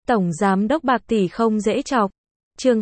Tổng Giám đốc bạc tỷ không dễ chọc. Chương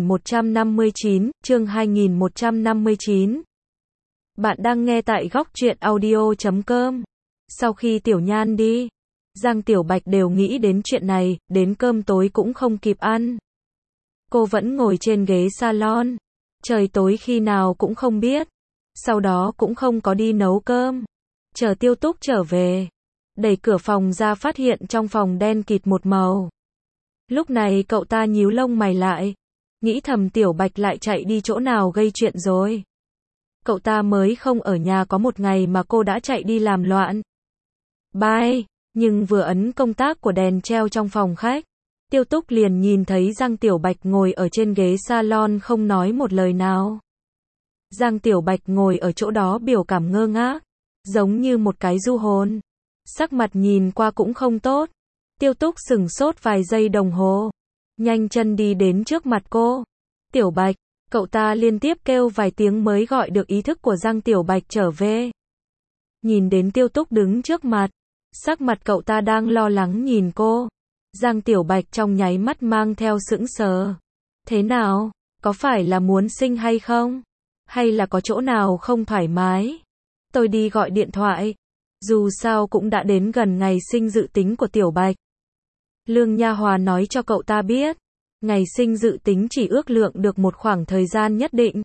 2159. Bạn đang nghe tại góc truyện audio.com. Sau khi Tiểu Nhan đi, Giang Tiểu Bạch đều nghĩ đến chuyện này, đến cơm tối cũng không kịp ăn. Cô vẫn ngồi trên ghế salon. Trời tối khi nào cũng không biết. Sau đó cũng không có đi nấu cơm. Chờ Tiêu Túc trở về. Đẩy cửa phòng ra phát hiện trong phòng đen kịt một màu. Lúc này cậu ta nhíu lông mày lại. Nghĩ thầm Tiểu Bạch lại chạy đi chỗ nào gây chuyện rồi. Cậu ta mới không ở nhà có một ngày mà cô đã chạy đi làm loạn. Bye. Nhưng vừa ấn công tắc của đèn treo trong phòng khách, Tiêu Túc liền nhìn thấy Giang Tiểu Bạch ngồi ở trên ghế salon không nói một lời nào. Giang Tiểu Bạch ngồi ở chỗ đó biểu cảm ngơ ngác, giống như một cái du hồn. Sắc mặt nhìn qua cũng không tốt. Tiêu Túc sửng sốt vài giây đồng hồ, nhanh chân đi đến trước mặt cô. Tiểu Bạch, cậu ta liên tiếp kêu vài tiếng mới gọi được ý thức của Giang Tiểu Bạch trở về. Nhìn đến Tiêu Túc đứng trước mặt, sắc mặt cậu ta đang lo lắng nhìn cô. Giang Tiểu Bạch trong nháy mắt mang theo sững sờ. Thế nào? Có phải là muốn sinh hay không? Hay là có chỗ nào không thoải mái? Tôi đi gọi điện thoại. Dù sao cũng đã đến gần ngày sinh dự tính của Tiểu Bạch. Lương Nha Hòa nói cho cậu ta biết, ngày sinh dự tính chỉ ước lượng được một khoảng thời gian nhất định.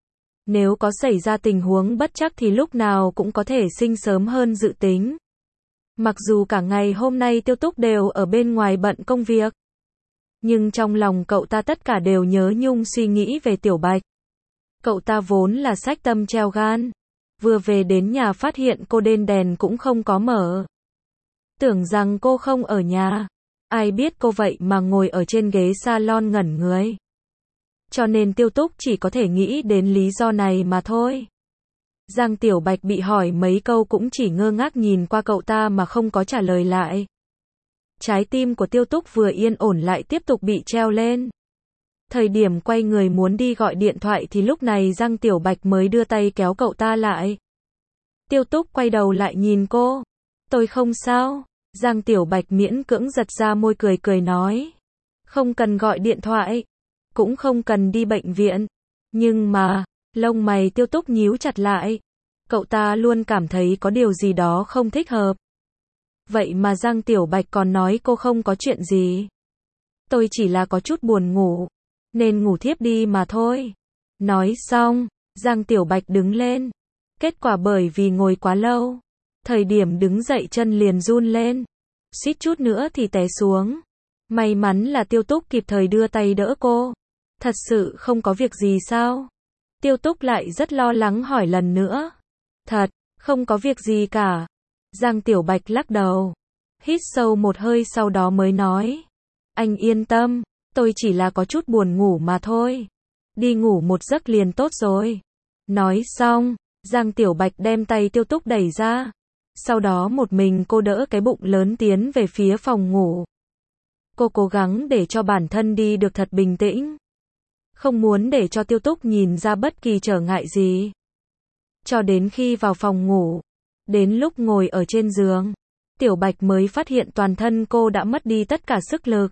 Nếu có xảy ra tình huống bất trắc thì lúc nào cũng có thể sinh sớm hơn dự tính. Mặc dù cả ngày hôm nay Tiêu Túc đều ở bên ngoài bận công việc, nhưng trong lòng cậu ta tất cả đều nhớ nhung suy nghĩ về Tiểu Bạch. Cậu ta vốn là xách tâm treo gan, vừa về đến nhà phát hiện cô đến đèn cũng không có mở. Tưởng rằng cô không ở nhà, ai biết cô vậy mà ngồi ở trên ghế salon ngẩn người. Cho nên Tiêu Túc chỉ có thể nghĩ đến lý do này mà thôi. Giang Tiểu Bạch bị hỏi mấy câu cũng chỉ ngơ ngác nhìn qua cậu ta mà không có trả lời lại. Trái tim của Tiêu Túc vừa yên ổn lại tiếp tục bị treo lên. Thời điểm quay người muốn đi gọi điện thoại thì lúc này Giang Tiểu Bạch mới đưa tay kéo cậu ta lại. Tiêu Túc quay đầu lại nhìn cô. Tôi không sao. Giang Tiểu Bạch miễn cưỡng giật ra môi cười cười nói. Không cần gọi điện thoại. Cũng không cần đi bệnh viện. Nhưng mà, lông mày Tiêu Túc nhíu chặt lại. Cậu ta luôn cảm thấy có điều gì đó không thích hợp. Vậy mà Giang Tiểu Bạch còn nói cô không có chuyện gì. Tôi chỉ là có chút buồn ngủ, nên ngủ thiếp đi mà thôi. Nói xong, Giang Tiểu Bạch đứng lên. Kết quả bởi vì ngồi quá lâu, thời điểm đứng dậy chân liền run lên. Suýt chút nữa thì té xuống. May mắn là Tiêu Túc kịp thời đưa tay đỡ cô. Thật sự không có việc gì sao? Tiêu Túc lại rất lo lắng hỏi lần nữa. Thật, không có việc gì cả. Giang Tiểu Bạch lắc đầu. Hít sâu một hơi sau đó mới nói. Anh yên tâm, tôi chỉ là có chút buồn ngủ mà thôi. Đi ngủ một giấc liền tốt rồi. Nói xong, Giang Tiểu Bạch đem tay Tiêu Túc đẩy ra. Sau đó một mình cô đỡ cái bụng lớn tiến về phía phòng ngủ. Cô cố gắng để cho bản thân đi được thật bình tĩnh. Không muốn để cho Tiêu Túc nhìn ra bất kỳ trở ngại gì. Cho đến khi vào phòng ngủ, đến lúc ngồi ở trên giường, Tiểu Bạch mới phát hiện toàn thân cô đã mất đi tất cả sức lực.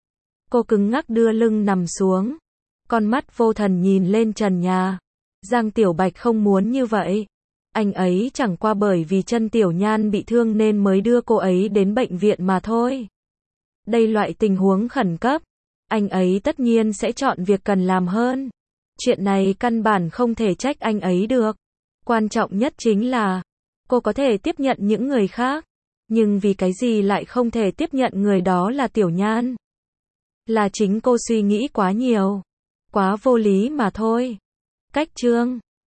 Cô cứng ngắc đưa lưng nằm xuống, con mắt vô thần nhìn lên trần nhà. Giang Tiểu Bạch không muốn như vậy. Anh ấy chẳng qua bởi vì chân Tiểu Nhan bị thương nên mới đưa cô ấy đến bệnh viện mà thôi. Đây loại tình huống khẩn cấp, anh ấy tất nhiên sẽ chọn việc cần làm hơn. Chuyện này căn bản không thể trách anh ấy được. Quan trọng nhất chính là, cô có thể tiếp nhận những người khác, nhưng vì cái gì lại không thể tiếp nhận người đó là Tiểu Nhan? Là chính cô suy nghĩ quá nhiều, quá vô lý mà thôi. Cách chương